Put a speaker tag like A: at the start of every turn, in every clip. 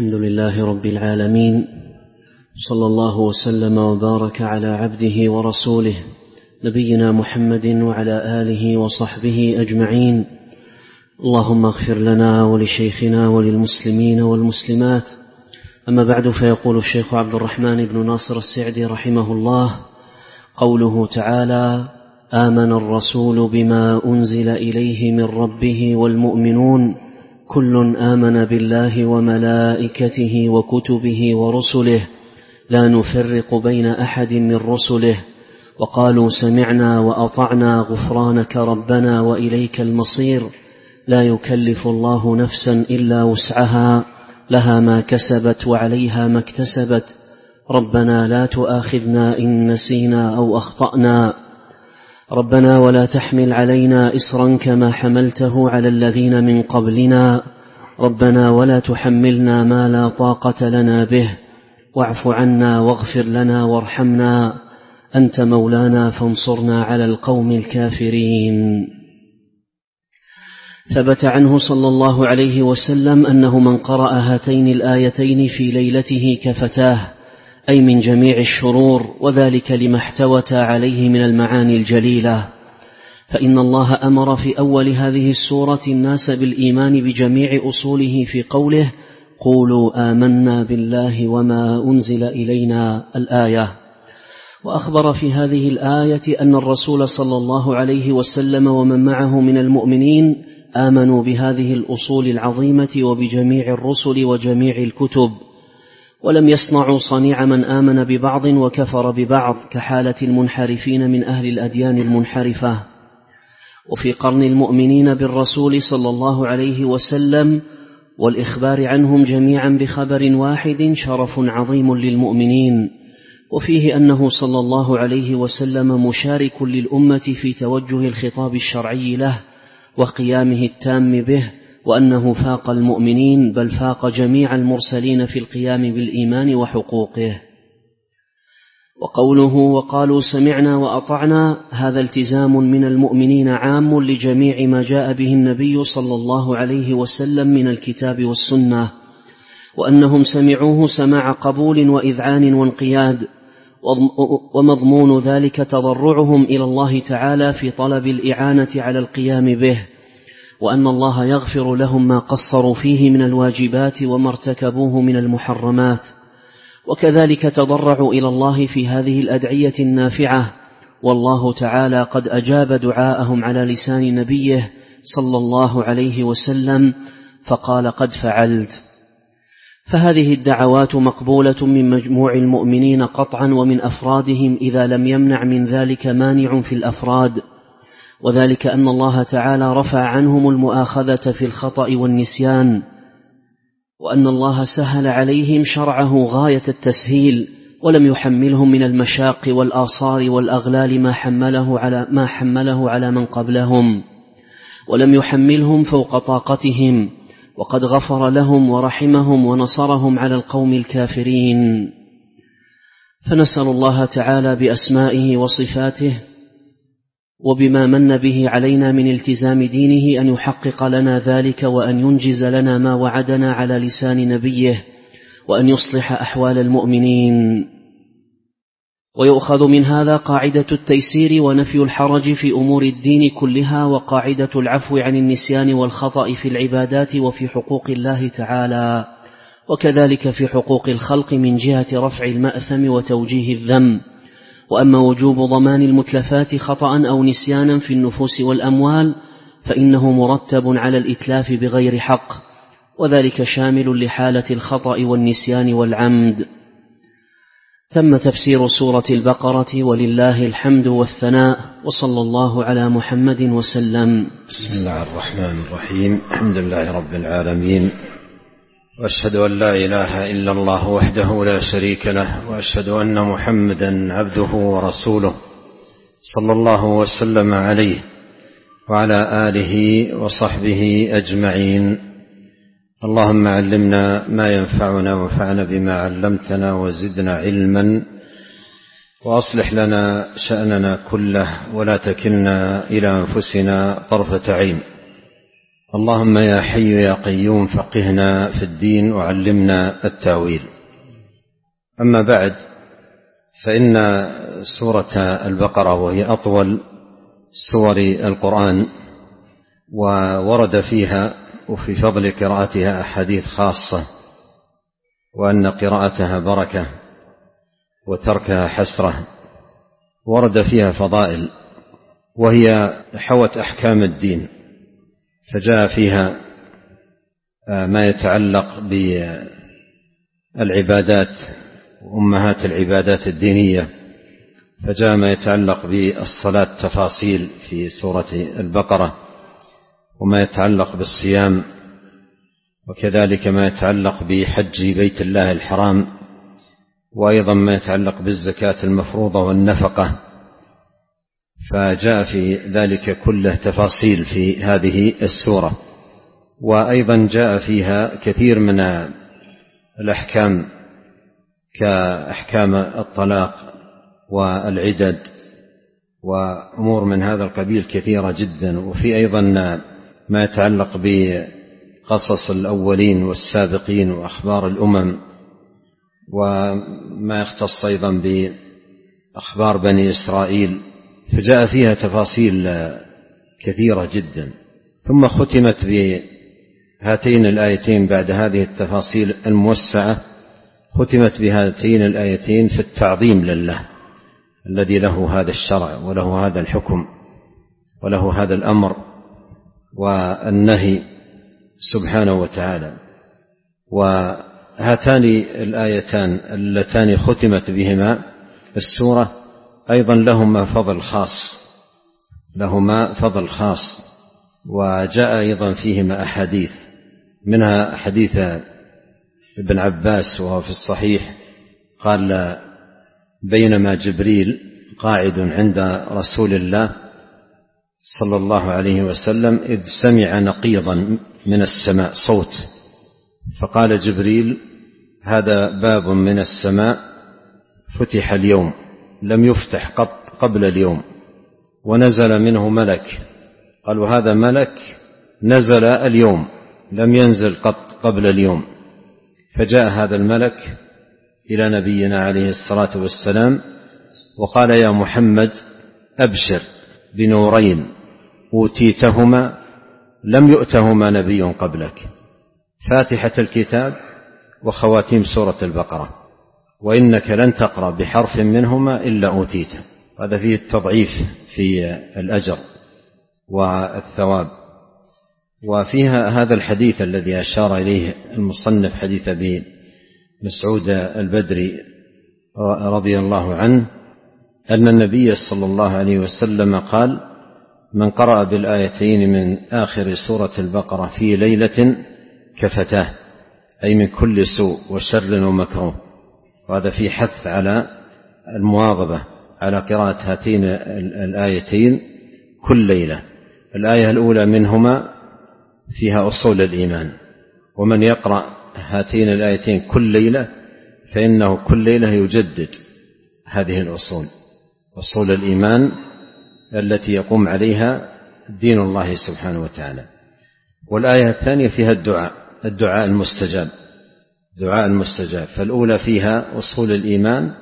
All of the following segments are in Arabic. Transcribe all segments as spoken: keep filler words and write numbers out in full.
A: الحمد لله رب العالمين، صلى الله وسلم وبارك على عبده ورسوله نبينا محمد وعلى آله وصحبه أجمعين. اللهم اغفر لنا ولشيخنا وللمسلمين والمسلمات. أما بعد، فيقول الشيخ عبد الرحمن بن ناصر السعدي رحمه الله: قوله تعالى: آمن الرسول بما أنزل إليه من ربه والمؤمنون كل آمن بالله وملائكته وكتبه ورسله لا نفرق بين أحد من رسله وقالوا سمعنا وأطعنا غفرانك ربنا وإليك المصير. لا يكلف الله نفسا إلا وسعها، لها ما كسبت وعليها ما اكتسبت. ربنا لا تؤاخذنا إن نسينا أو أخطأنا. ربنا ولا تحمل علينا إصرا كما حملته على الذين من قبلنا. ربنا ولا تحملنا ما لا طاقة لنا به. واعف عنا واغفر لنا وارحمنا، أنت مولانا فانصرنا على القوم الكافرين. ثبت عنه صلى الله عليه وسلم أنه من قرأ هاتين الآيتين في ليلته كفتاه، أي من جميع الشرور، وذلك لما احتوتا عليه من المعاني الجليلة. فإن الله أمر في أول هذه السورة الناس بالإيمان بجميع أصوله في قوله: قولوا آمنا بالله وما أنزل إلينا الآية. وأخبر في هذه الآية أن الرسول صلى الله عليه وسلم ومن معه من المؤمنين آمنوا بهذه الأصول العظيمة وبجميع الرسل وجميع الكتب، ولم يصنعوا صنيع من آمن ببعض وكفر ببعض كحالة المنحرفين من أهل الأديان المنحرفة. وفي قرن المؤمنين بالرسول صلى الله عليه وسلم والإخبار عنهم جميعا بخبر واحد شرف عظيم للمؤمنين، وفيه أنه صلى الله عليه وسلم مشارك للأمة في توجه الخطاب الشرعي له وقيامه التام به، وأنه فاق المؤمنين بل فاق جميع المرسلين في القيام بالإيمان وحقوقه. وقوله وقالوا سمعنا وأطعنا، هذا التزام من المؤمنين عام لجميع ما جاء به النبي صلى الله عليه وسلم من الكتاب والسنة، وأنهم سمعوه سماع قبول وإذعان وانقياد، ومضمون ذلك تضرعهم إلى الله تعالى في طلب الإعانة على القيام به، وأن الله يغفر لهم ما قصروا فيه من الواجبات وما ارتكبوه من المحرمات. وكذلك تضرعوا إلى الله في هذه الأدعية النافعة، والله تعالى قد أجاب دعاءهم على لسان نبيه صلى الله عليه وسلم فقال: قد فعلت. فهذه الدعوات مقبولة من مجموع المؤمنين قطعا ومن أفرادهم إذا لم يمنع من ذلك مانع في الأفراد، وذلك أن الله تعالى رفع عنهم المؤاخذة في الخطأ والنسيان، وأن الله سهل عليهم شرعه غاية التسهيل، ولم يحملهم من المشاق والآصار والأغلال ما حمله على, ما حمله على من قبلهم، ولم يحملهم فوق طاقتهم، وقد غفر لهم ورحمهم ونصرهم على القوم الكافرين. فنسأل الله تعالى بأسمائه وصفاته وبما من به علينا من التزام دينه أن يحقق لنا ذلك، وأن ينجز لنا ما وعدنا على لسان نبيه، وأن يصلح أحوال المؤمنين. ويؤخذ من هذا قاعدة التيسير ونفي الحرج في أمور الدين كلها، وقاعدة العفو عن النسيان والخطأ في العبادات وفي حقوق الله تعالى، وكذلك في حقوق الخلق من جهة رفع المأثم وتوجيه الذم. وأما وجوب ضمان المتلفات خطأ أو نسيانا في النفوس والأموال فإنه مرتب على الإتلاف بغير حق، وذلك شامل لحالة الخطأ والنسيان والعمد. تم تفسير سورة البقرة، ولله الحمد والثناء، وصلى الله على محمد وسلم.
B: بسم الله الرحمن الرحيم. الحمد لله رب العالمين، وأشهد أن لا إله إلا الله وحده لا شريك له، وأشهد أن محمدا عبده ورسوله صلى الله وسلم عليه وعلى آله وصحبه أجمعين. اللهم علمنا ما ينفعنا وانفعنا بما علمتنا وزدنا علما، وأصلح لنا شأننا كله ولا تكلنا إلى أنفسنا طرفة عين. اللهم يا حي يا قيوم فقهنا في الدين وعلمنا التأويل. أما بعد، فإن سورة البقرة وهي أطول سور القرآن وورد فيها وفي فضل قراءتها أحاديث خاصة، وأن قراءتها بركة وتركها حسرة، ورد فيها فضائل، وهي حوت أحكام الدين، فجاء فيها ما يتعلق بالعبادات وأمهات العبادات الدينية، فجاء ما يتعلق بالصلاة تفاصيل في سورة البقرة، وما يتعلق بالصيام، وكذلك ما يتعلق بحج بيت الله الحرام، وأيضا ما يتعلق بالزكاة المفروضة والنفقة، فجاء في ذلك كله تفاصيل في هذه السورة. وأيضا جاء فيها كثير من الأحكام كأحكام الطلاق والعدد وأمور من هذا القبيل كثيرة جدا. وفي أيضا ما يتعلق بقصص الأولين والسابقين وأخبار الأمم، وما يختص أيضا بأخبار بني إسرائيل، فجاء فيها تفاصيل كثيرة جدا. ثم ختمت بهاتين الآيتين بعد هذه التفاصيل الموسعة، ختمت بهاتين الآيتين في التعظيم لله الذي له هذا الشرع وله هذا الحكم وله هذا الأمر والنهي سبحانه وتعالى. وهاتان الآيتان اللتان ختمت بهما السورة أيضا لهما فضل خاص لهما فضل خاص وجاء أيضا فيهما أحاديث، منها حديث ابن عباس وهو في الصحيح قال: بينما جبريل قاعد عند رسول الله صلى الله عليه وسلم إذ سمع نقيضا من السماء صوت، فقال جبريل: هذا باب من السماء فتح اليوم لم يفتح قط قبل اليوم، ونزل منه ملك. قال: وهذا ملك نزل اليوم لم ينزل قط قبل اليوم. فجاء هذا الملك إلى نبينا عليه الصلاة والسلام وقال: يا محمد أبشر بنورين أوتيتهما لم يؤتهما نبي قبلك، فاتحة الكتاب وخواتيم سورة البقرة، وإنك لن تقرأ بحرف منهما إلا أوتيته. هذا فيه التضعيف في الأجر والثواب. وفيها هذا الحديث الذي أشار إليه المصنف، حديث أبي مسعود البدري رضي الله عنه، أن النبي صلى الله عليه وسلم قال: من قرأ بالآيتين من آخر سورة البقرة في ليلة كفتاه، أي من كل سوء وشر ومكروه. وهذا في حث على المواظبة على قراءة هاتين الآيتين كل ليلة. الآية الأولى منهما فيها أصول الإيمان، ومن يقرأ هاتين الآيتين كل ليلة فإنه كل ليلة يجدد هذه الأصول، أصول الإيمان التي يقوم عليها دين الله سبحانه وتعالى. والآية الثانية فيها الدعاء الدعاء المستجاب دعاء المستجاب فالأولى فيها أصول الإيمان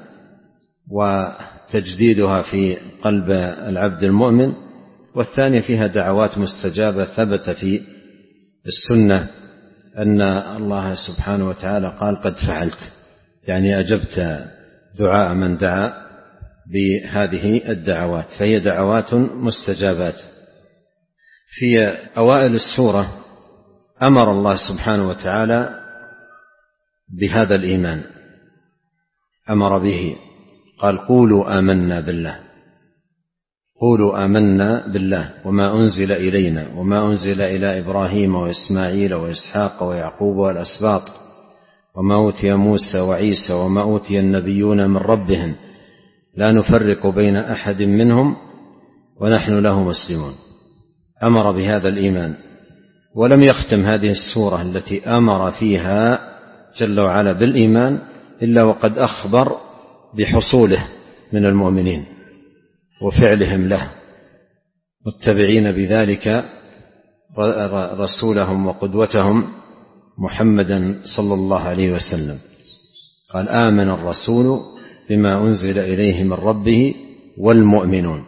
B: وتجديدها في قلب العبد المؤمن، والثانية فيها دعوات مستجابة ثبت في السنة أن الله سبحانه وتعالى قال: قد فعلت، يعني أجبت دعاء من دعا بهذه الدعوات، فهي دعوات مستجابات. في أوائل السورة أمر الله سبحانه وتعالى بهذا الإيمان، أمر به، قال: قولوا آمنا بالله قولوا آمنا بالله وما أنزل إلينا وما أنزل إلى إبراهيم وإسماعيل وإسحاق ويعقوب والأسباط وما أوتي موسى وعيسى وما أوتي النبيون من ربهم لا نفرق بين أحد منهم ونحن له مسلمون. أمر بهذا الإيمان. ولم يختم هذه السورة التي أمر فيها جل وعلا بالإيمان إلا وقد أخبر بحصوله من المؤمنين وفعلهم له، متبعين بذلك رسولهم وقدوتهم محمدا صلى الله عليه وسلم. قال آمن الرسول بما أنزل إليه من ربه والمؤمنون.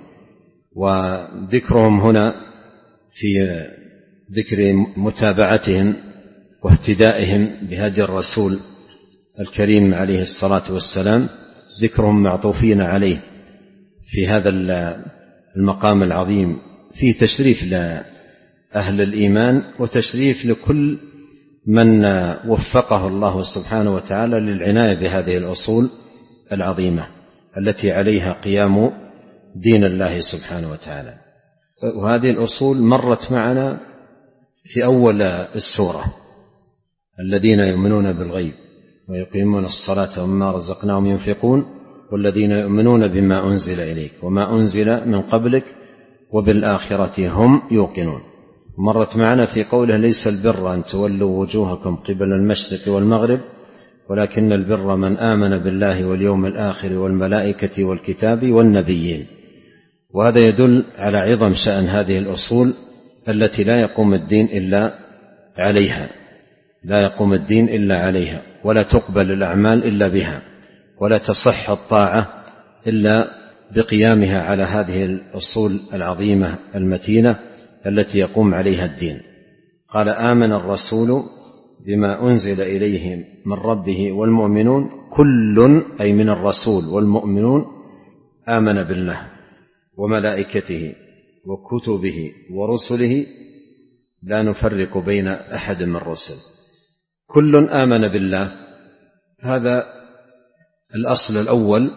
B: وذكرهم هنا في ذكر متابعتهم واهتدائهم بهدي الرسول الكريم عليه الصلاة والسلام، ذكرهم معطوفين عليه في هذا المقام العظيم، فيه تشريف لأهل الإيمان وتشريف لكل من وفقه الله سبحانه وتعالى للعناية بهذه الأصول العظيمة التي عليها قيام دين الله سبحانه وتعالى. وهذه الأصول مرت معنا في أول السورة: الذين يؤمنون بالغيب ويقيمون الصلاة ومما رزقناهم ينفقون والذين يؤمنون بما أنزل إليك وما أنزل من قبلك وبالآخرة هم يوقنون. مرت معنا في قوله: ليس البر أن تولوا وجوهكم قبل المشرق والمغرب ولكن البر من آمن بالله واليوم الآخر والملائكة والكتاب والنبيين. وهذا يدل على عظم شأن هذه الأصول التي لا يقوم الدين إلا عليها، لا يقوم الدين إلا عليها، ولا تقبل الأعمال إلا بها، ولا تصح الطاعة إلا بقيامها على هذه الأصول العظيمة المتينة التي يقوم عليها الدين. قال آمن الرسول بما أنزل إليه من ربه والمؤمنون كل، أي من الرسول والمؤمنون، آمن بالله وملائكته وكتبه ورسله لا نفرق بين أحد من الرسل. كل آمن بالله، هذا الأصل الأول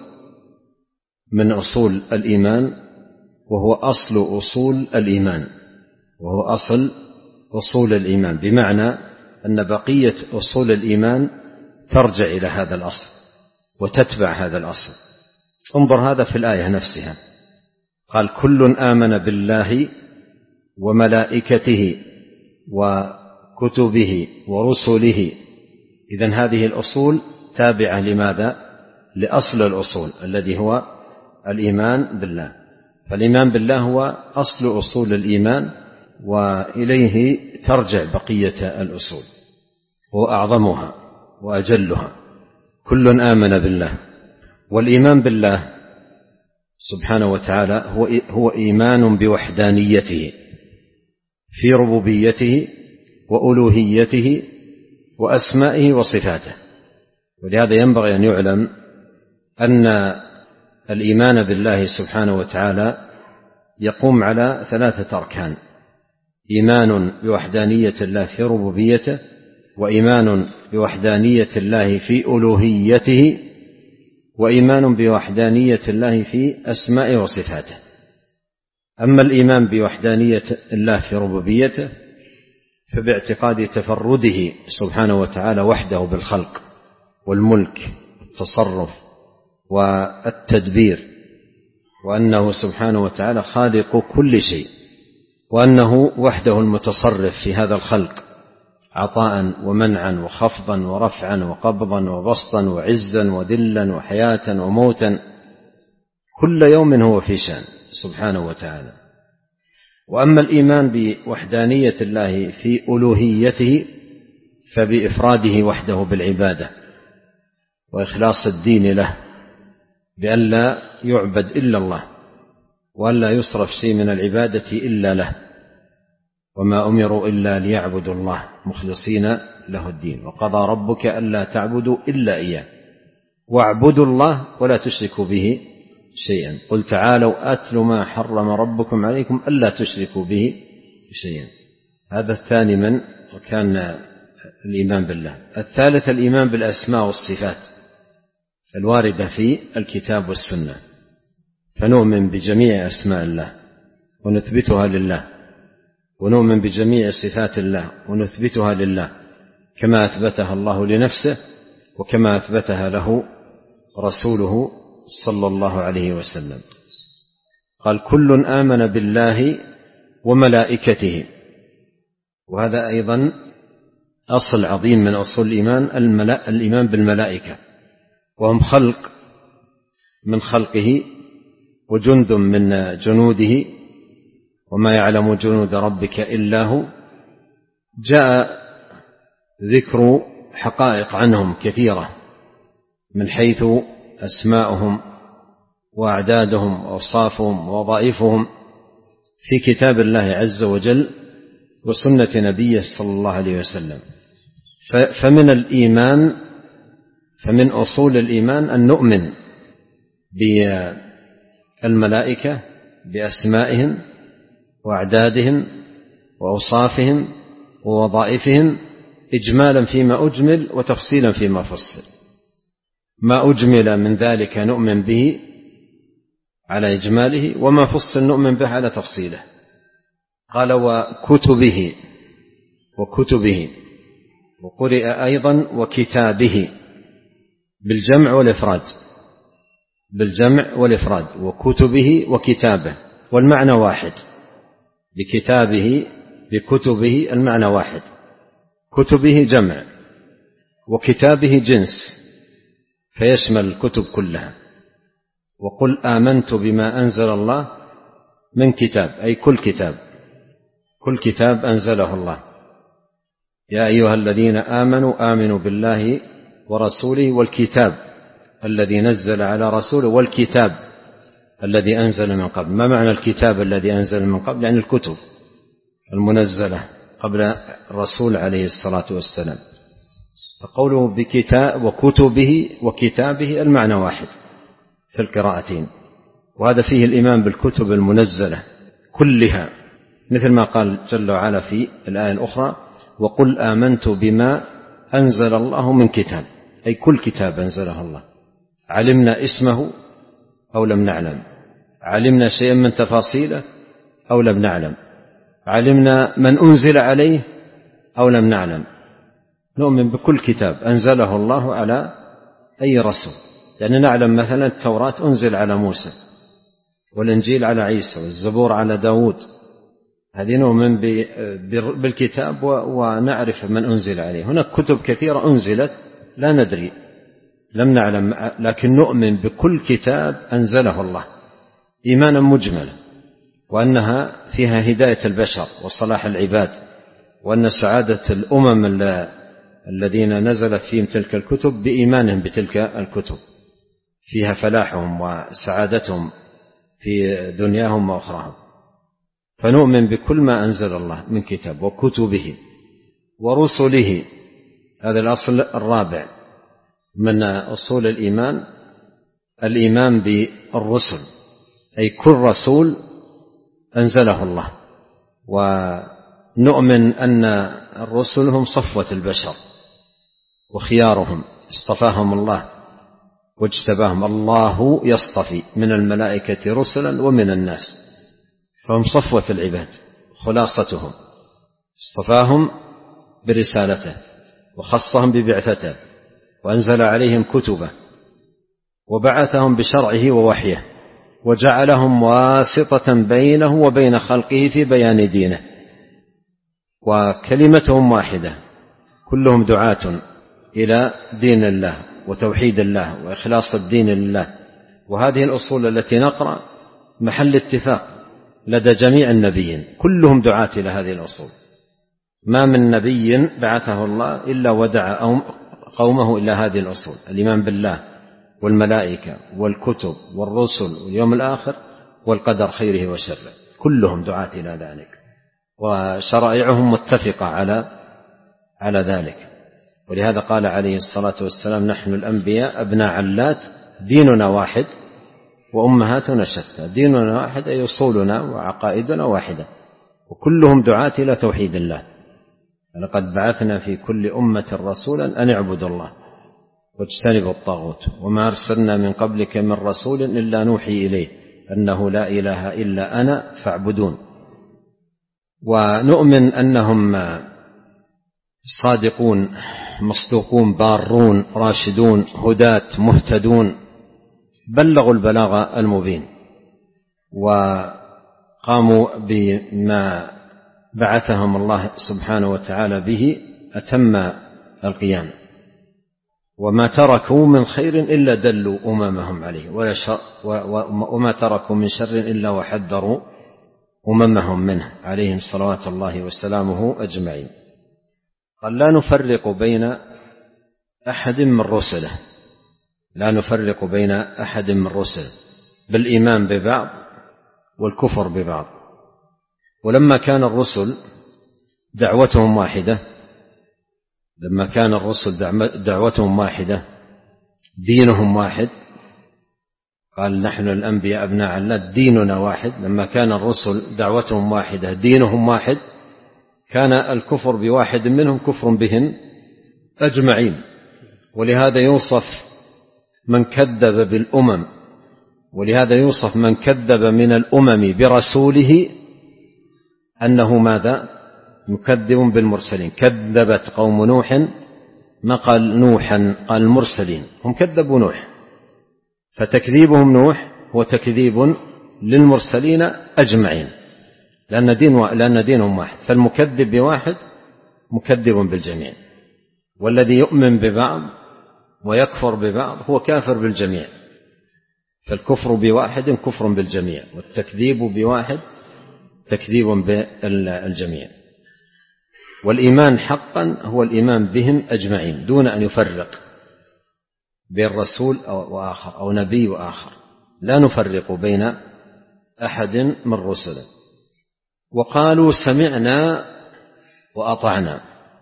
B: من أصول الإيمان، وهو أصل أصول الإيمان، وهو أصل أصول الإيمان، بمعنى أن بقية أصول الإيمان ترجع إلى هذا الأصل وتتبع هذا الأصل. انظر هذا في الآية نفسها، قال كل آمن بالله وملائكته وكتبه ورسله. إذن هذه الأصول تابعة لماذا؟ لأصل الأصول الذي هو الإيمان بالله. فالإيمان بالله هو أصل أصول الإيمان، وإليه ترجع بقية الأصول، هو أعظمها وأجلها. كل آمن بالله. والإيمان بالله سبحانه وتعالى هو هو إيمان بوحدانيته في ربوبيته وألوهيته وأسمائه وصفاته. ولهذا ينبغي أن يعلم أن الإيمان بالله سبحانه وتعالى يقوم على ثلاثة أركان: إيمان بوحدانية الله في ربوبيته، وإيمان بوحدانية الله في ألوهيته، وإيمان بوحدانية الله في أسمائه وصفاته. أما الإيمان بوحدانية الله في ربوبيته فباعتقاد تفرده سبحانه وتعالى وحده بالخلق والملك والتصرف والتدبير، وأنه سبحانه وتعالى خالق كل شيء، وأنه وحده المتصرف في هذا الخلق عطاء ومنعا وخفضا ورفعا وقبضا وبسطا وعزا وذلا وحياة وموتا، كل يوم هو في شأن سبحانه وتعالى. وأما الإيمان بوحدانية الله في ألوهيته فبإفراده وحده بالعبادة وإخلاص الدين له، بأن لا يعبد إلا الله، وأن لا يصرف شيء من العبادة إلا له، وما أمروا إلا ليعبدوا الله مخلصين له الدين، وقضى ربك ألا تعبدوا إلا إياه واعبدوا الله ولا تشركوا به شيئا. قل تعالوا أتل ما حرم ربكم عليكم ألا تشركوا به شيئا. هذا الثاني من وكان الإيمان بالله. الثالث الإيمان بالأسماء والصفات الواردة في الكتاب والسنة، فنؤمن بجميع أسماء الله ونثبتها لله، ونؤمن بجميع صفات الله ونثبتها لله كما أثبتها الله لنفسه وكما أثبتها له رسوله صلى الله عليه وسلم. قال كل آمن بالله وملائكته، وهذا أيضا أصل عظيم من أصول الإيمان، الإيمان بالملائكة، وهم خلق من خلقه وجند من جنوده، وما يعلم جنود ربك إلا هو، جاء ذكر حقائق عنهم كثيرة من حيث أسماؤهم وأعدادهم وأوصافهم ووظائفهم في كتاب الله عز وجل وسنة نبيه صلى الله عليه وسلم. فمن الإيمان فمن أصول الإيمان أن نؤمن بالملائكة بأسمائهم وأعدادهم وأوصافهم ووظائفهم إجمالا فيما أجمل وتفصيلا فيما فصل. ما أجمل من ذلك نؤمن به على إجماله، وما فصل نؤمن به على تفصيله. قال وكتبه وكتبه وقرئ أيضا وكتابه بالجمع والإفراد بالجمع والإفراد وكتبه وكتابه، والمعنى واحد. بكتابه بكتبه المعنى واحد، كتبه جمع وكتابه جنس فيشمل الكتب كلها. وقل آمنت بما أنزل الله من كتاب، أي كل كتاب كل كتاب أنزله الله. يا أيها الذين آمنوا آمنوا بالله ورسوله والكتاب الذي نزل على رسوله والكتاب الذي أنزل من قبل. ما معنى الكتاب الذي أنزل من قبل؟ يعني الكتب المنزلة قبل الرسول عليه الصلاة والسلام. فقوله بكتاب وكتبه وكتابه المعنى واحد في القراءتين، وهذا فيه الإيمان بالكتب المنزلة كلها، مثل ما قال جل وعلا في الآية الأخرى وقل آمنت بما أنزل الله من كتاب، أي كل كتاب أنزله الله، علمنا اسمه أو لم نعلم، علمنا شيئا من تفاصيله أو لم نعلم، علمنا من أنزل عليه أو لم نعلم. نؤمن بكل كتاب أنزله الله على أي رسول، يعني نعلم مثلا التوراة أنزل على موسى، والإنجيل على عيسى، والزبور على داود. هذه نؤمن بالكتاب ونعرف من أنزل عليه. هناك كتب كثيرة أنزلت لا ندري لم نعلم، لكن نؤمن بكل كتاب أنزله الله إيمانا مجملا، وأنها فيها هداية البشر وصلاح العباد، وأن سعادة الأمم الذين نزلت فيهم تلك الكتب بإيمانهم بتلك الكتب فيها فلاحهم وسعادتهم في دنياهم وأخراهم. فنؤمن بكل ما أنزل الله من كتاب وكتبه ورسله. هذا الأصل الرابع من أصول الإيمان، الإيمان بالرسل، أي كل رسول أنزله الله. ونؤمن أن الرسل هم صفوة البشر وخيارهم، اصطفاهم الله واجتباهم. الله يصطفي من الملائكة رسلا ومن الناس، فهم صفوة العباد خلاصتهم، اصطفاهم برسالته وخصهم ببعثته، وأنزل عليهم كتبه، وبعثهم بشرعه ووحيه، وجعلهم واسطة بينه وبين خلقه في بيان دينه، وكلمتهم واحدة، كلهم دعاة إلى دين الله وتوحيد الله وإخلاص الدين لله. وهذه الأصول التي نقرأ محل اتفاق لدى جميع النبيين، كلهم دعاة إلى هذه الأصول. ما من نبي بعثه الله إلا ودعا قومه إلى هذه الأصول: الإيمان بالله والملائكة والكتب والرسل واليوم الآخر والقدر خيره وشره، كلهم دعاة إلى ذلك، وشرائعهم متفقة على على ذلك. ولهذا قال عليه الصلاة والسلام: نحن الأنبياء أبناء علات، ديننا واحد وأمهاتنا شتى. ديننا واحد أي أصولنا وعقائدنا واحدة، وكلهم دعاة إلى توحيد الله. لقد بعثنا في كل أمة رسولا أن اعبدوا الله واجتنبوا الطاغوت وما أرسلنا من قبلك من رسول إلا نوحي إليه أنه لا إله إلا أنا فاعبدون. ونؤمن أنهم صادقون مصدوقون بارون راشدون هداة مهتدون، بلغوا البلاغ المبين وقاموا بما بعثهم الله سبحانه وتعالى به أتم القيام، وما تركوا من خير إلا دلوا أممهم عليه، وما تركوا من شر إلا وحذروا أممهم منه عليهم صلوات الله وسلامه أجمعين. قال لا نفرق بين أحد من رسله، لا نفرق بين أحد من رسله بالإيمان ببعض والكفر ببعض. ولما كان الرسل دعوتهم واحدة لما كان الرسل دعوتهم واحدة دينهم واحد، قال نحن الأنبياء أبناء الله ديننا واحد، لما كان الرسل دعوتهم واحدة دينهم واحد، كان الكفر بواحد منهم كفر بهم أجمعين. ولهذا يوصف من كذب بالأمم ولهذا يوصف من كذب من الأمم برسوله أنه ماذا؟ مكذب بالمرسلين. كذبت قوم نوح، ما قال نوحا، قال المرسلين، هم كذبوا نوح، فتكذيبهم نوح هو تكذيب للمرسلين أجمعين، لأن, دين لأن دينهم واحد. فالمكذب بواحد مكذب بالجميع، والذي يؤمن ببعض ويكفر ببعض هو كافر بالجميع. فالكفر بواحد كفر بالجميع، والتكذيب بواحد تكذيب بالجميع. والإيمان حقا هو الإيمان بهم أجمعين دون أن يفرق بين رسول وآخر أو نبي وآخر، لا نفرق بين أحد من رسله. وقالوا سمعنا وأطعنا.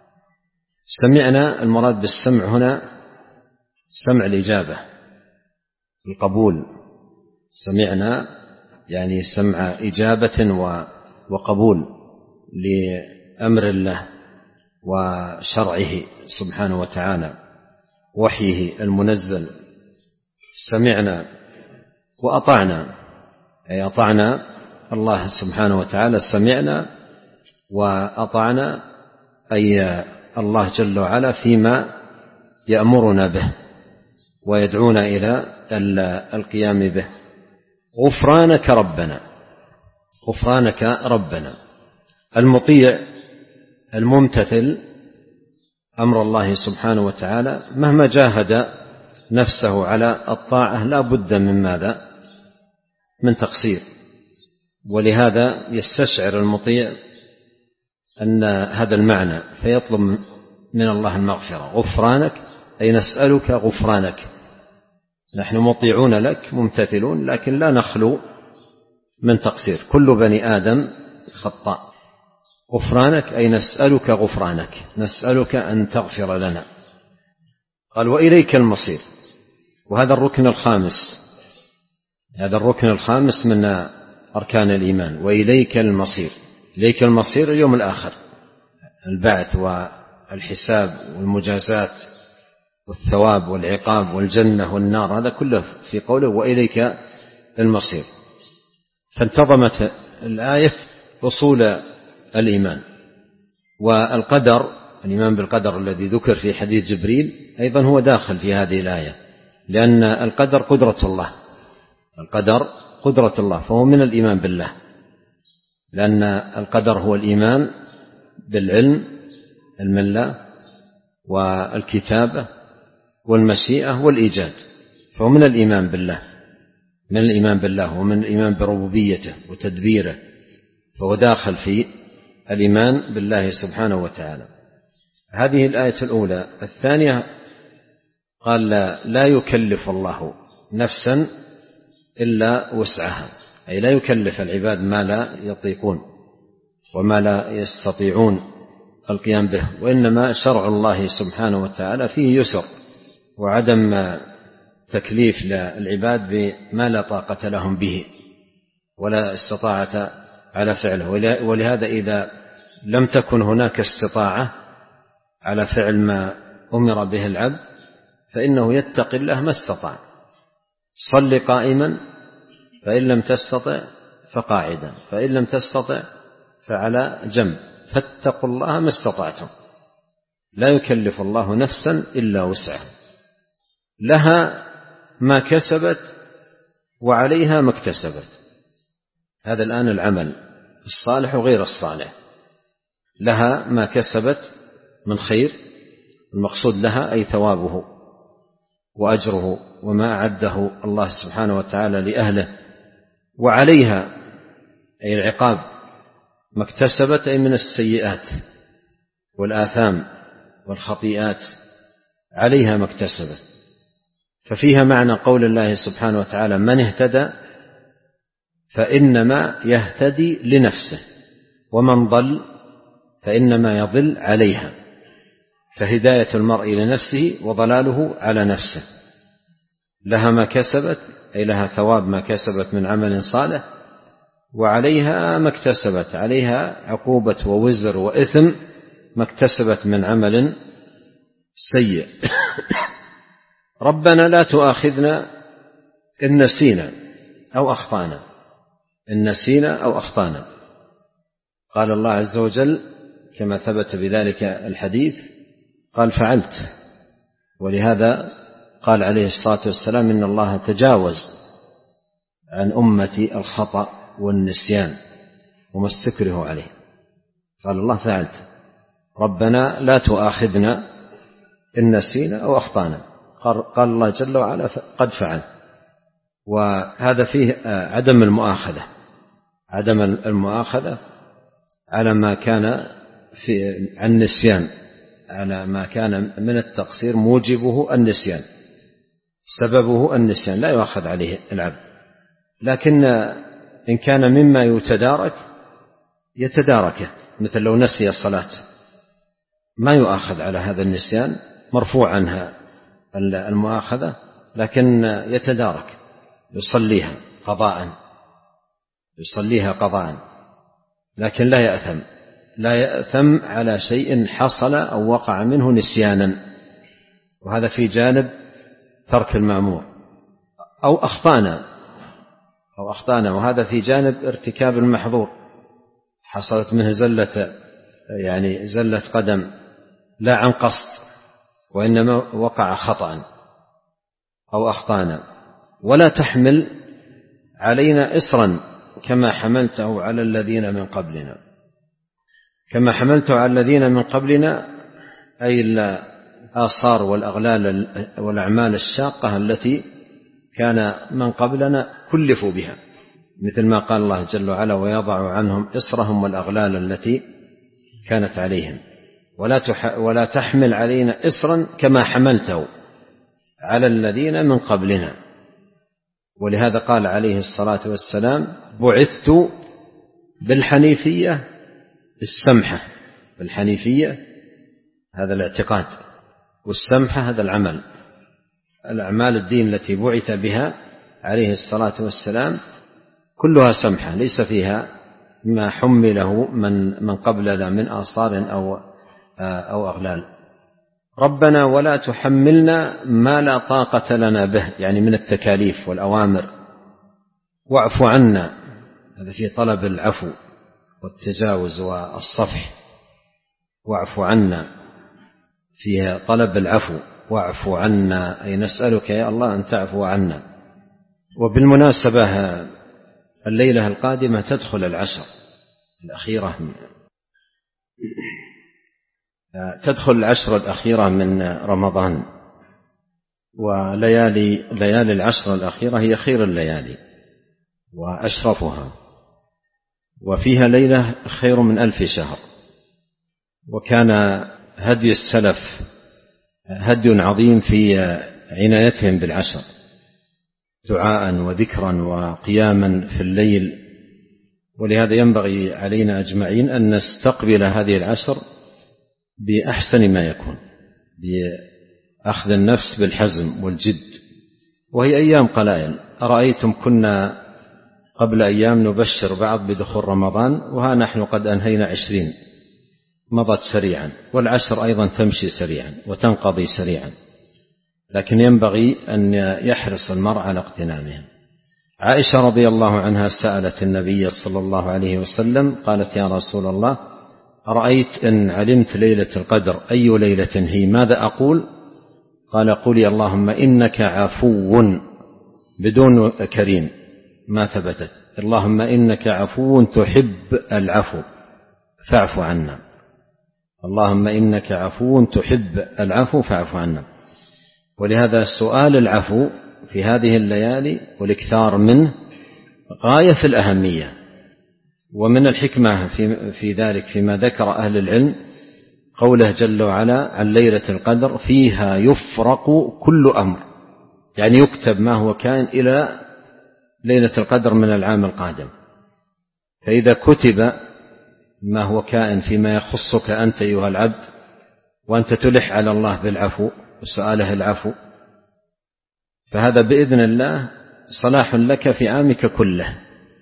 B: سمعنا المراد بالسمع هنا سمع الإجابة القبول، سمعنا يعني سمع إجابة وقبول لأمر الله وشرعه سبحانه وتعالى، وحيه المنزل. سمعنا وأطعنا أي أطعنا الله سبحانه وتعالى، سمعنا وأطعنا أي الله جل وعلا فيما يأمرنا به ويدعونا إلى القيام به. غفرانك ربنا، غفرانك ربنا. المطيع الممتثل أمر الله سبحانه وتعالى مهما جاهد نفسه على الطاعة لا بد من ماذا؟ من تقصير. ولهذا يستشعر المطيع أن هذا المعنى فيطلب من الله المغفرة. غفرانك أي نسألك غفرانك، نحن مطيعون لك ممتثلون، لكن لا نخلو من تقصير، كل بني آدم خطاء. غفرانك أي نسألك غفرانك، نسألك أن تغفر لنا. قال وإليك المصير، وهذا الركن الخامس، هذا الركن الخامس من أركان الإيمان. وإليك المصير، إليك المصير اليوم الآخر، البعث والحساب والمجازات والثواب والعقاب والجنة والنار، هذا كله في قوله وإليك المصير. فانتظمت الآية أصول الإيمان. والقدر، الإيمان بالقدر الذي ذكر في حديث جبريل أيضا هو داخل في هذه الآية، لأن القدر قدرة الله، القدر قدرة الله، فهو من الإيمان بالله، لأن القدر هو الإيمان بالعلم، علم الله والكتابة والمشيئة والإيجاد، فهو من الإيمان بالله، من الإيمان بالله ومن الإيمان بربوبيته وتدبيره، فهو داخل في الإيمان بالله سبحانه وتعالى. هذه الآية الأولى. الثانية قال لا يكلف الله نفسا إلا وسعها، أي لا يكلف العباد ما لا يطيقون وما لا يستطيعون القيام به، وإنما شرع الله سبحانه وتعالى فيه يسر، وعدم تكليف للعباد بما لا طاقة لهم به ولا استطاعة على فعله. ولهذا إذا لم تكن هناك استطاعة على فعل ما أمر به العبد فإنه يتقي الله ما استطاع. صل قائما فإن لم تستطع فقاعدا، فإن لم تستطع فعلى جنب، فاتقوا الله ما استطعتم. لا يكلف الله نفسا إلا وسعها، لها ما كسبت وعليها ما اكتسبت. هذا الآن العمل الصالح وغير الصالح. لها ما كسبت من خير، المقصود لها أي ثوابه وأجره وما أعده الله سبحانه وتعالى لأهله، وعليها أي العقاب ما اكتسبت أي من السيئات والآثام والخطيئات، عليها ما اكتسبت. ففيها معنى قول الله سبحانه وتعالى: من اهتدى فإنما يهتدي لنفسه ومن ضل فإنما يضل عليها. فهداية المرء لنفسه وضلاله على نفسه. لها ما كسبت أي لها ثواب ما كسبت من عمل صالح، وعليها ما اكتسبت، عليها عقوبة ووزر وإثم ما اكتسبت من عمل سيء. ربنا لا تؤاخذنا إن نسينا أو أخطأنا، إن نسينا أو أخطأنا. قال الله عز وجل كما ثبت بذلك الحديث، قال: فعلت. ولهذا قال عليه الصلاة والسلام: إن الله تجاوز عن أمتي الخطأ والنسيان وما استكره عليه. قال الله: فعلت. ربنا لا تؤاخذنا إن نسينا أو أخطأنا. قال الله جل وعلا: قد فعل. وهذا فيه عدم المؤاخذة، عدم المؤاخذة على ما كان في عن النسيان، على ما كان من التقصير موجبه النسيان، سببه النسيان، لا يؤاخذ عليه العبد. لكن إن كان مما يتدارك يتداركه، مثل لو نسي الصلاة ما يؤاخذ على هذا النسيان، مرفوع عنها المؤاخذة، لكن يتدارك، يصليها قضاء، يصليها قضاء، لكن لا يأثم، لا يأثم على شيء حصل أو وقع منه نسيانا. وهذا في جانب ترك المأمور. أو أخطأنا أو أخطأنا وهذا في جانب ارتكاب المحظور، حصلت منه زلة، يعني زلة قدم لا عن قصد وإنما وقع خطأ. أو أخطأنا. ولا تحمل علينا إصرا كما حملته على الذين من قبلنا. كما حملته على الذين من قبلنا أي الآثار والأغلال والأعمال الشاقة التي كان من قبلنا كلفوا بها، مثل ما قال الله جل وعلا: ويضع عنهم إصرهم والأغلال التي كانت عليهم. ولا, تح ولا تحمل علينا إصرا كما حملته على الذين من قبلنا. ولهذا قال عليه الصلاة والسلام: بعثت بالحنيفية السمحة. بالحنيفية هذا الاعتقاد، والسمحة هذا العمل، الأعمال الدين التي بعث بها عليه الصلاة والسلام كلها سمحة، ليس فيها ما حمله من من قبلنا من آثار أو أو أغلال. ربنا ولا تحملنا ما لا طاقة لنا به، يعني من التكاليف والأوامر. واعف عنا، هذا في طلب العفو والتجاوز والصفح. واعف عنا فيها طلب العفو، واعف عنا أي نسألك يا الله أن تعفو عنا. وبالمناسبة الليلة القادمة تدخل العشر الأخيرة من تدخل العشر الأخيرة من رمضان، وليالي ليالي العشر الأخيرة هي خير الليالي وأشرفها، وفيها ليلة خير من ألف شهر. وكان هدي السلف هدي عظيم في عنايتهم بالعشر، دعاء وذكرا وقياما في الليل. ولهذا ينبغي علينا أجمعين أن نستقبل هذه العشر بأحسن ما يكون، بأخذ النفس بالحزم والجد. وهي أيام قلائل. أرأيتم كنا قبل أيام نبشر بعض بدخول رمضان، وها نحن قد أنهينا عشرين، مضت سريعا، والعشر أيضا تمشي سريعا وتنقضي سريعا، لكن ينبغي أن يحرص المرء على اغتنامها. عائشة رضي الله عنها سألت النبي صلى الله عليه وسلم قالت: يا رسول الله، أرأيت إن علمت ليلة القدر أي ليلة هي ماذا أقول؟ قال: قولي اللهم إنك عفو، بدون كريم ما ثبتت، اللهم إنك عفو تحب العفو فاعف عنا، اللهم إنك عفو تحب العفو فاعف عنا. ولهذا سؤال العفو في هذه الليالي والاكثار منه غاية في الأهمية، ومن الحكمة في, في ذلك فيما ذكر أهل العلم قوله جل وعلا عن ليلة القدر فيها يفرق كل أمر، يعني يكتب ما هو كائن إلى ليلة القدر من العام القادم. فإذا كتب ما هو كائن فيما يخصك أنت أيها العبد، وأنت تلح على الله بالعفو وسؤاله العفو، فهذا بإذن الله صلاح لك في عامك كله.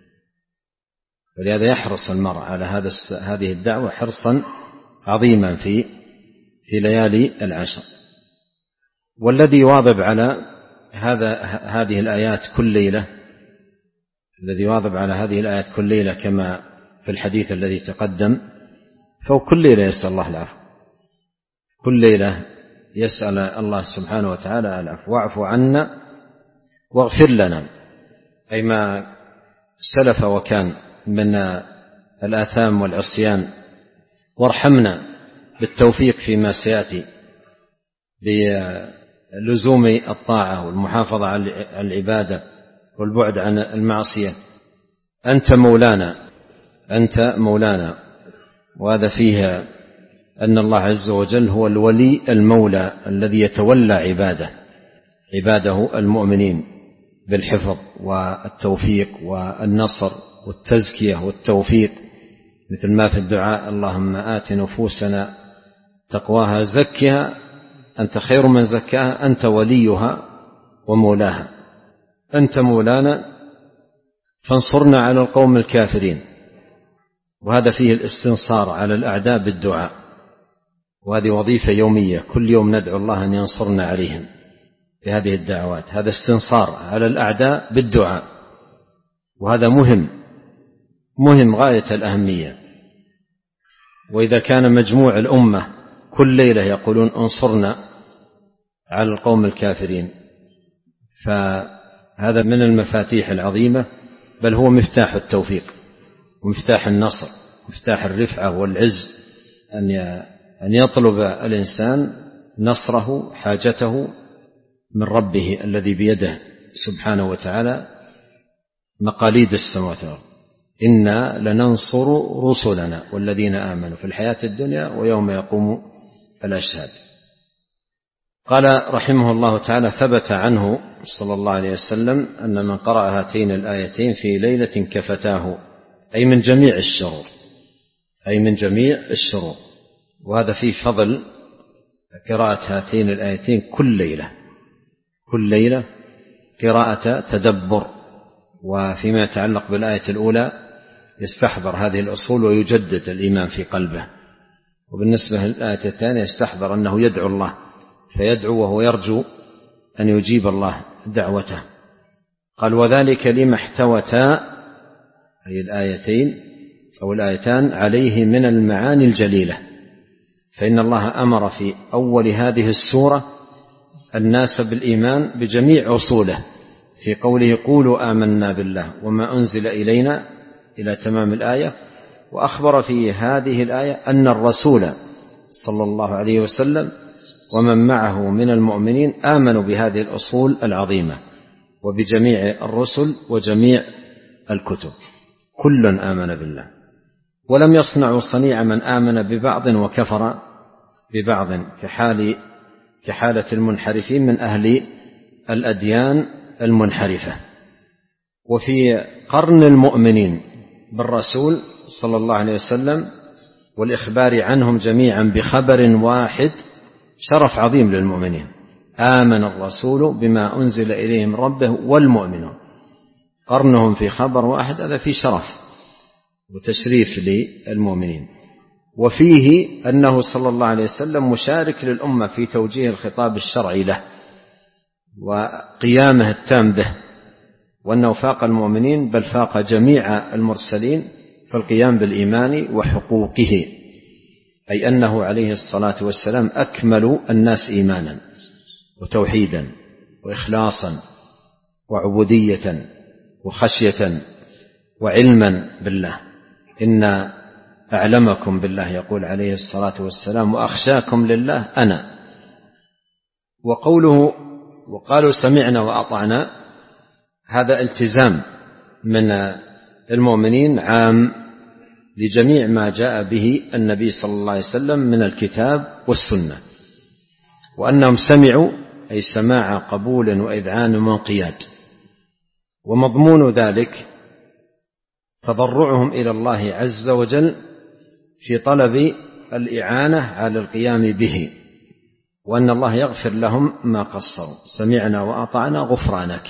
B: ولهذا يحرص المرء على هذا هذه الدعوة حرصا عظيما في في ليالي العشر. والذي يواظب على هذا هذه الآيات كل ليلة الذي يواظب على هذه الآيات كل ليلة كما في الحديث الذي تقدم، فهو كل ليلة يسأل الله العفو، كل ليلة يسأل الله سبحانه وتعالى العفو، واعف عنا واغفر لنا، أي ما سلف وكان من الآثام والعصيان، وارحمنا بالتوفيق فيما سيأتي بلزوم الطاعة والمحافظة على العبادة والبعد عن المعصية. أنت مولانا أنت مولانا وهذا فيها أن الله عز وجل هو الولي المولى الذي يتولى عباده عباده المؤمنين بالحفظ والتوفيق والنصر والتزكية والتوفيق، مثل ما في الدعاء اللهم آت نفوسنا تقواها زكها أنت خير من زكاها أنت وليها ومولاها، أنت مولانا فانصرنا على القوم الكافرين. وهذا فيه الاستنصار على الأعداء بالدعاء، وهذه وظيفة يومية، كل يوم ندعو الله أن ينصرنا عليهم بهذه الدعوات. هذا استنصار على الأعداء بالدعاء، وهذا مهم مهم غاية الأهمية. وإذا كان مجموع الأمة كل ليلة يقولون انصرنا على القوم الكافرين، فهذا من المفاتيح العظيمة، بل هو مفتاح التوفيق ومفتاح النصر مفتاح الرفعة والعز، أن يطلب الإنسان نصره حاجته من ربه الذي بيده سبحانه وتعالى مقاليد السماوات والأرض. إنا لننصر رسلنا والذين آمنوا في الحياة الدنيا ويوم يقوم الأشهاد. قال رحمه الله تعالى ثبت عنه صلى الله عليه وسلم أن من قرأ هاتين الآيتين في ليلة كفتاه، أي من جميع الشرور أي من جميع الشرور. وهذا فيه فضل قراءة هاتين الآيتين كل ليلة كل ليلة قراءة تدبر. وفيما يتعلق بالآية الأولى يستحضر هذه الأصول ويجدد الإيمان في قلبه، وبالنسبة للآية الثانية يستحضر أنه يدعو الله فيدعو وهو يرجو أن يجيب الله دعوته. قال وذلك لما احتوتا أي الآيتين أو الآيتان عليه من المعاني الجليلة، فإن الله أمر في أول هذه السورة الناس بالإيمان بجميع أصوله في قوله قولوا آمنا بالله وما أنزل إلينا إلى تمام الآية، وأخبر في هذه الآية أن الرسول صلى الله عليه وسلم ومن معه من المؤمنين آمنوا بهذه الأصول العظيمة وبجميع الرسل وجميع الكتب، كل آمن بالله، ولم يصنعوا صنيع من آمن ببعض وكفر ببعض كحال كحالة المنحرفين من أهل الأديان المنحرفة. وفي قرن المؤمنين بالرسول صلى الله عليه وسلم والإخبار عنهم جميعا بخبر واحد شرف عظيم للمؤمنين، آمن الرسول بما أنزل إليه من ربه والمؤمنون، قرنهم في خبر واحد هذا في شرف وتشريف للمؤمنين. وفيه أنه صلى الله عليه وسلم مشارك للأمة في توجيه الخطاب الشرعي له وقيامه التام به، وأنه فاق المؤمنين بل فاق جميع المرسلين في القيام بالإيمان وحقوقه، أي أنه عليه الصلاة والسلام أكمل الناس إيمانا وتوحيدا وإخلاصا وعبودية وخشية وعلما بالله. إن أعلمكم بالله يقول عليه الصلاة والسلام وأخشاكم لله أنا. وقوله وقالوا سمعنا وأطعنا هذا التزام من المؤمنين عام لجميع ما جاء به النبي صلى الله عليه وسلم من الكتاب والسنة، وأنهم سمعوا أي سماع قبول وإذعان وانقياد. ومضمون ذلك تضرعهم إلى الله عز وجل في طلب الإعانة على القيام به، وأن الله يغفر لهم ما قصروا. سمعنا وأطعنا غفرانك،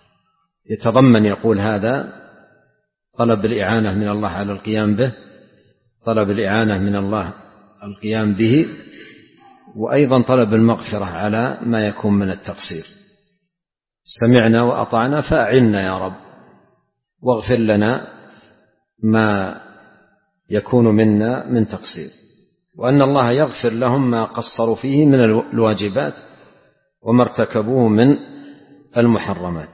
B: يتضمن يقول هذا طلب الإعانة من الله على القيام به، طلب الإعانة من الله القيام به، وأيضا طلب المغفرة على ما يكون من التقصير. سمعنا وأطعنا فأعنا يا رب، واغفر لنا ما يكون منا من تقصير، وأن الله يغفر لهم ما قصروا فيه من الواجبات وما ارتكبوه من المحرمات.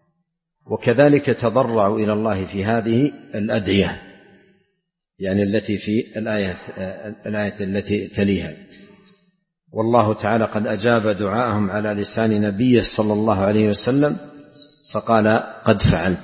B: وكذلك تضرعوا إلى الله في هذه الأدعية، يعني التي في الآية, الآية التي تليها. والله تعالى قد أجاب دعاءهم على لسان نبيه صلى الله عليه وسلم فقال قد فعلت.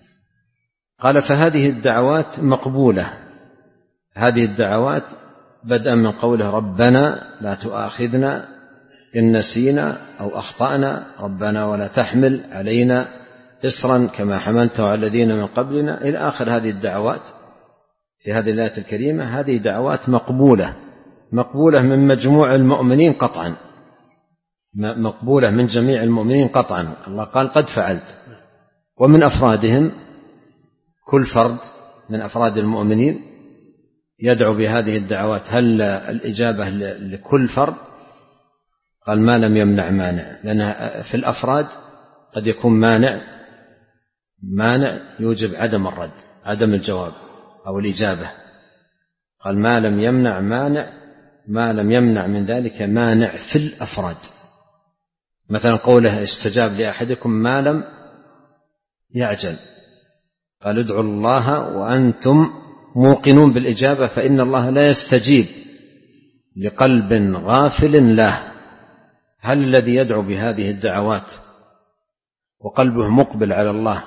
B: قال فهذه الدعوات مقبولة، هذه الدعوات بدءا من قوله ربنا لا تؤاخذنا إن نسينا أو أخطأنا، ربنا ولا تحمل علينا إصرا كما حملته على الذين من قبلنا، إلى آخر هذه الدعوات في هذه الآية الكريمة. هذه دعوات مقبولة، مقبولة من مجموع المؤمنين قطعا، مقبولة من جميع المؤمنين قطعا. الله قال قد فعلت، ومن أفرادهم كل فرد من أفراد المؤمنين يدعو بهذه الدعوات. هل الإجابة لكل فرد؟ قال ما لم يمنع مانع، لأن في الأفراد قد يكون مانع مانع يوجب عدم الرد، عدم الجواب أو الإجابة. قال ما لم يمنع مانع، ما لم يمنع من ذلك مانع في الأفراد. مثلا قوله استجاب لأحدكم ما لم يعجل، قال ادعوا الله وأنتم موقنون بالإجابة فإن الله لا يستجيب لقلب غافل له. هل الذي يدعو بهذه الدعوات وقلبه مقبل على الله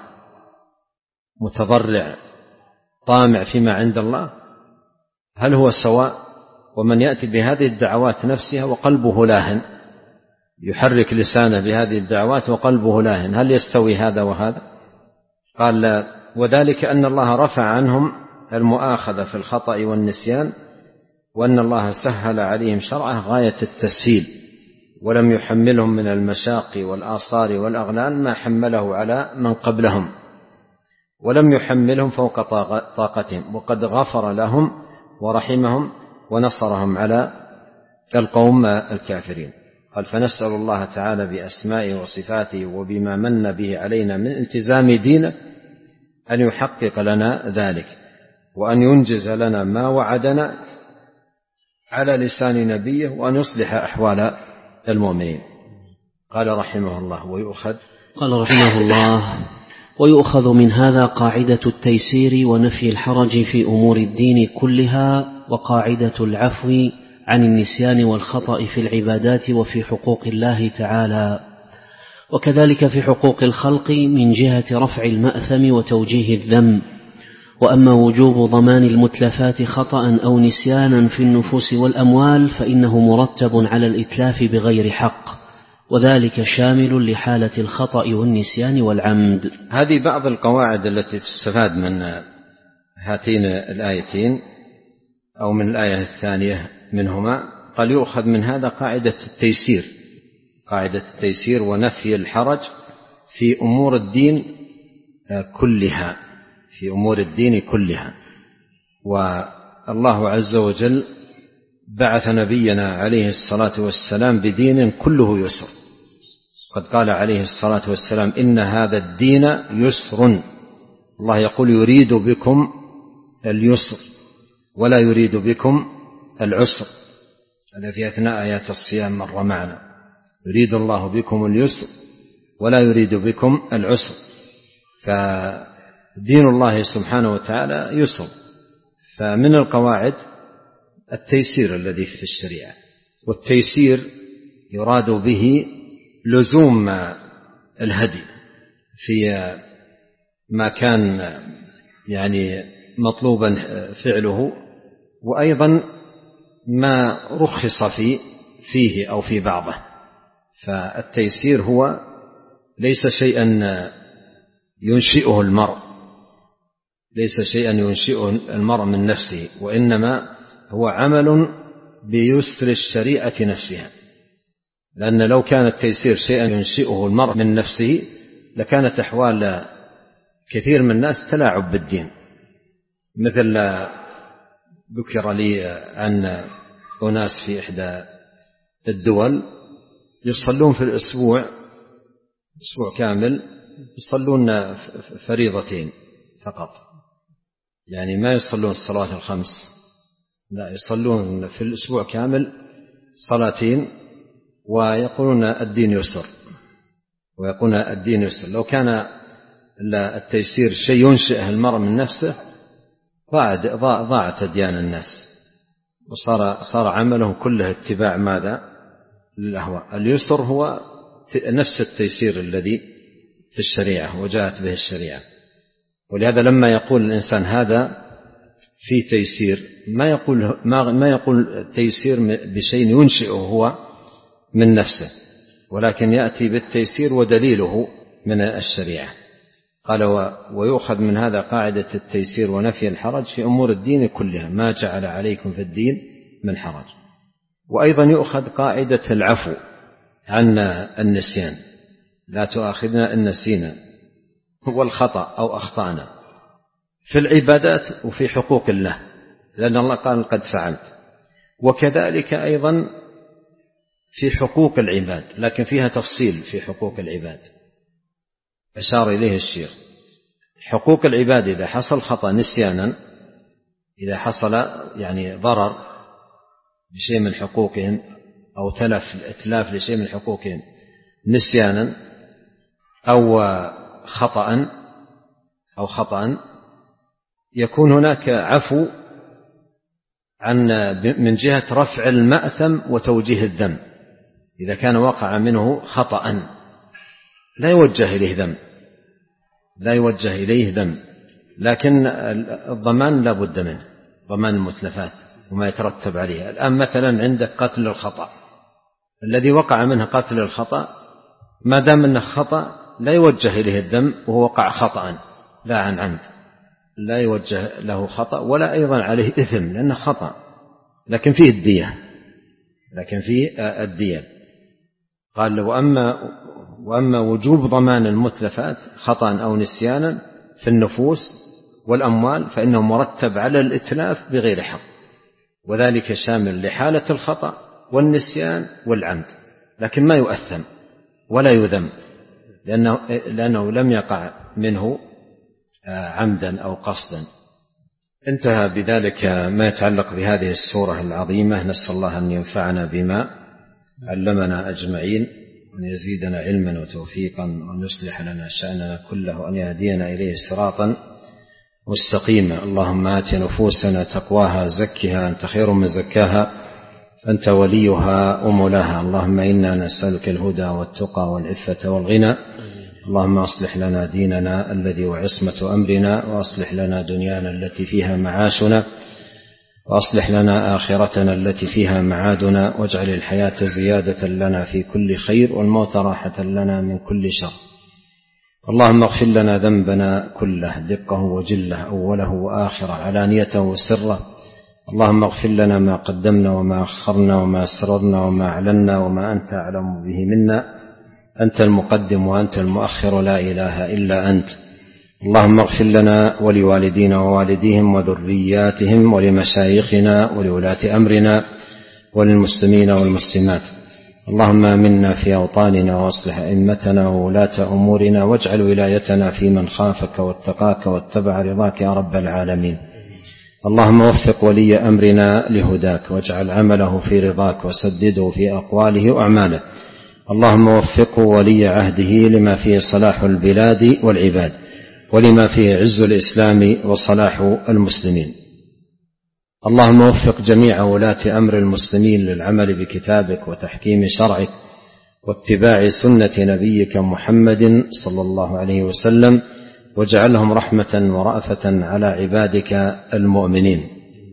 B: متضرع طامع فيما عند الله، هل هو سواء ومن يأتي بهذه الدعوات نفسها وقلبه لاهن، يحرك لسانه بهذه الدعوات وقلبه لاهن؟ هل يستوي هذا وهذا؟ قال لا، وذلك أن الله رفع عنهم المؤاخذة في الخطأ والنسيان، وأن الله سهل عليهم شرعه غاية التسهيل، ولم يحملهم من المشاق والآصار والأغلال ما حمله على من قبلهم، ولم يحملهم فوق طاقتهم، وقد غفر لهم ورحمهم ونصرهم على القوم الكافرين. قال فنسأل الله تعالى بأسمائه وصفاته وبما من به علينا من التزام دينه أن يحقق لنا ذلك، وأن ينجز لنا ما وعدنا على لسان نبيه، وأن يصلح أحوال المؤمنين. قال رحمه الله ويؤخذ
A: قال رحمه الله ويؤخذ من هذا قاعدة التيسير ونفي الحرج في أمور الدين كلها، وقاعدة العفو عن النسيان والخطأ في العبادات وفي حقوق الله تعالى، وكذلك في حقوق الخلق من جهة رفع المأثم وتوجيه الذم. وأما وجوب ضمان المتلفات خطأ أو نسيانا في النفوس والأموال فإنه مرتب على الإتلاف بغير حق، وذلك شامل لحالة الخطأ والنسيان والعمد.
B: هذه بعض القواعد التي تستفاد من هاتين الآيتين أو من الآية الثانية منهما. قال يؤخذ من هذا قاعدة التيسير، قاعدة التيسير ونفي الحرج في أمور الدين كلها، في أمور الدين كلها. والله عز وجل بعث نبينا عليه الصلاة والسلام بدين كله يسر، قد قال عليه الصلاة والسلام إن هذا الدين يسر. الله يقول يريد بكم اليسر ولا يريد بكم العسر، هذا في أثناء آيات الصيام مر معنا، يريد الله بكم اليسر ولا يريد بكم العسر. فدين الله سبحانه وتعالى يسر. فمن القواعد التيسير الذي في الشريعة، والتيسير يراد به لزوم الهدي في ما كان يعني مطلوبا فعله، وأيضا ما رخص فيه, فيه أو في بعضه. فالتيسير هو ليس شيئا ينشئه المرء ليس شيئا ينشئه المرء من نفسه، وإنما هو عمل بيسر الشريعة نفسها. لأن لو كان التيسير شيئا ينشئه المرء من نفسه لكانت أحوال كثير من الناس تلاعب بالدين. مثل ذكر لي عن أناس في إحدى الدول يصلون في الأسبوع أسبوع كامل يصلون فريضتين فقط، يعني ما يصلون الصلاة الخمس، لا، يصلون في الأسبوع كامل صلاتين، ويقولون الدين يسر ويقولون الدين يسر. لو كان التيسير شيء ينشئه المرء من نفسه ضاعت أديان الناس، وصار صار عملهم كله اتباع ماذا؟ للأهواء. اليسر هو نفس التيسير الذي في الشريعة وجاءت به الشريعة. ولهذا لما يقول الإنسان هذا في تيسير ما يقول ما يقول تيسير بشيء ينشئه هو من نفسه، ولكن يأتي بالتيسير ودليله من الشريعة. قال: ويؤخذ من هذا قاعدة التيسير ونفي الحرج في أمور الدين كلها، ما جعل عليكم في الدين من حرج. وأيضا يؤخذ قاعدة العفو عن النسيان، لا تؤاخذنا إن نسينا والخطأ أو أخطأنا في العبادات وفي حقوق الله، لأن الله قال قد فعلت. وكذلك أيضا في حقوق العباد، لكن فيها تفصيل في حقوق العباد أشار إليه الشيخ. حقوق العباد إذا حصل خطأ نسيانا، إذا حصل يعني ضرر بشيء من حقوقهم أو تلف إتلاف لشيء من حقوقهم نسيانا أو خطأ أو خطأ يكون هناك عفو عن من جهة رفع المأثم وتوجيه الذنب. إذا كان وقع منه خطأ لا يوجه إليه ذنب لا يوجه إليه ذنب لكن الضمان لا بد منه، ضمان المتلفات وما يترتب عليه. الآن مثلا عندك قتل الخطأ، الذي وقع منه قتل الخطأ ما دام أنه خطأ لا يوجه إليه الذنب، وهو وقع خطأ لا عن عمد، لا يوجه له خطأ ولا أيضا عليه إثم لأنه خطأ، لكن فيه الدية لكن فيه الدية. قال: وأما وأما وجوب ضمان المتلفات خطأ أو نسيانا في النفوس والأموال فإنه مرتب على الإتلاف بغير حق، وذلك شامل لحالة الخطأ والنسيان والعمد، لكن ما يؤثم ولا يذم لأنه, لأنه لم يقع منه عمدا أو قصدا. انتهى بذلك ما يتعلق بهذه السورة العظيمة. نسأل الله أن ينفعنا بما علمنا أجمعين، وأن يزيدنا علما وتوفيقا، وأن يصلح لنا شأننا كله، وأن يهدينا إليه صراطا مستقيما. اللهم آت نفوسنا تقواها زكها أنت خير من زكاها أنت وليها ومولاها. اللهم إنا نسألك الهدى والتقى والعفة والغنى. اللهم أصلح لنا ديننا الذي وعصمة أمرنا، وأصلح لنا دنيانا التي فيها معاشنا، وأصلح لنا آخرتنا التي فيها معادنا، واجعل الحياة زيادة لنا في كل خير، والموت راحة لنا من كل شر. اللهم اغفر لنا ذنبنا كله دقه وجله، أوله وآخره، علانيته وسره. اللهم اغفر لنا ما قدمنا وما أخرنا وما أسررنا وما أعلنا وما أنت أعلم به منا. أنت المقدم وأنت المؤخر، لا إله إلا أنت. اللهم اغفر لنا ولوالدينا ووالديهم وذرياتهم ولمشايخنا ولولاة أمرنا وللمسلمين والمسلمات. اللهم آمنا في أوطاننا وأصلح أئمتنا وولاة أمورنا، واجعل ولايتنا في من خافك واتقاك واتبع رضاك يا رب العالمين. اللهم وفق ولي أمرنا لهداك، واجعل عمله في رضاك، وسدده في أقواله وأعماله. اللهم وفقه ولي عهده لما فيه صلاح البلاد والعباد، ولما فيه عز الإسلام وصلاح المسلمين. اللهم وفق جميع ولاة أمر المسلمين للعمل بكتابك وتحكيم شرعك واتباع سنة نبيك محمد صلى الله عليه وسلم، واجعلهم رحمة ورأفة على عبادك المؤمنين.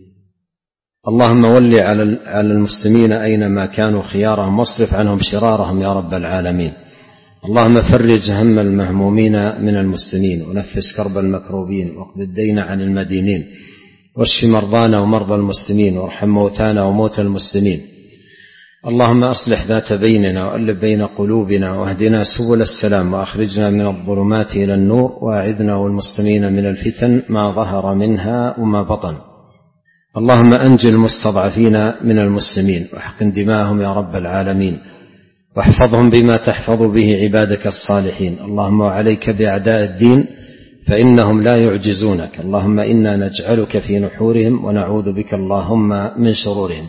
B: اللهم ول على المسلمين أينما كانوا خيارهم واصرف عنهم شرارهم يا رب العالمين. اللهم فرج هم المهمومين من المسلمين ونفس كرب المكروبين واقض الدين عن المدينين واشف مرضانا ومرضى المسلمين وارحم موتانا وموتى المسلمين. اللهم أصلح ذات بيننا وألف بين قلوبنا واهدنا سبل السلام وأخرجنا من الظلمات إلى النور وأعذنا والمسلمين من الفتن ما ظهر منها وما بطن. اللهم أنجل المستضعفين من المسلمين واحقن دماءهم يا رب العالمين واحفظهم بما تحفظ به عبادك الصالحين. اللهم وعليك بأعداء الدين فإنهم لا يعجزونك. اللهم إنا نجعلك في نحورهم ونعوذ بك اللهم من شرورهم.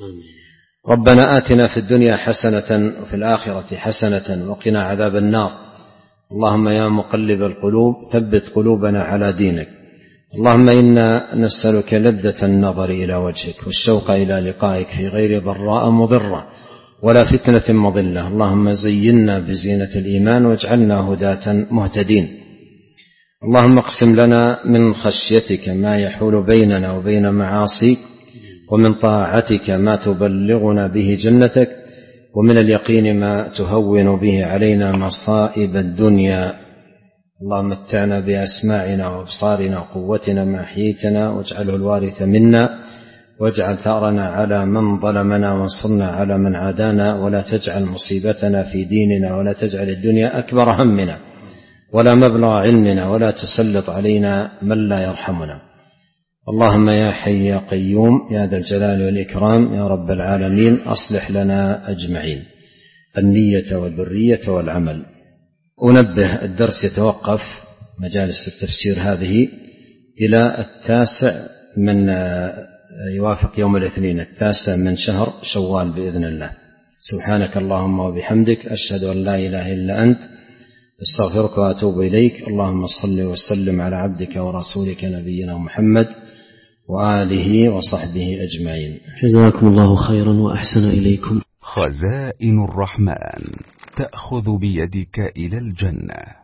B: ربنا آتنا في الدنيا حسنة وفي الآخرة حسنة وقنا عذاب النار. اللهم يا مقلب القلوب ثبت قلوبنا على دينك. اللهم إنا نسألك لذة النظر إلى وجهك والشوق إلى لقائك في غير ضراء مضرة ولا فتنة مضلة. اللهم زينا بزينة الإيمان واجعلنا هداة مهتدين. اللهم اقسم لنا من خشيتك ما يحول بيننا وبين معاصيك ومن طاعتك ما تبلغنا به جنتك ومن اليقين ما تهون به علينا مصائب الدنيا. اللهم متعنا بأسماعنا وأبصارنا وقوتنا ما أحييتنا واجعله الوارث منا واجعل ثأرنا على من ظلمنا وانصرنا على من عادانا ولا تجعل مصيبتنا في ديننا ولا تجعل الدنيا أكبر همنا ولا مبلغ علمنا ولا تسلط علينا من لا يرحمنا. اللهم يا حي يا قيوم يا ذا الجلال والإكرام يا رب العالمين أصلح لنا أجمعين النية والذرية والعمل. أنبه الدرس يتوقف مجالس التفسير هذه إلى التاسع من يوافق يوم الاثنين التاسع من شهر شوال بإذن الله. سبحانك اللهم وبحمدك أشهد أن لا إله إلا أنت استغفرك وأتوب إليك. اللهم صل وسلم على عبدك ورسولك نبينا محمد وآله وصحبه أجمعين.
A: جزاكم الله خيرا وأحسن إليكم.
C: خزائن الرحمن تأخذ بيدك إلى الجنة.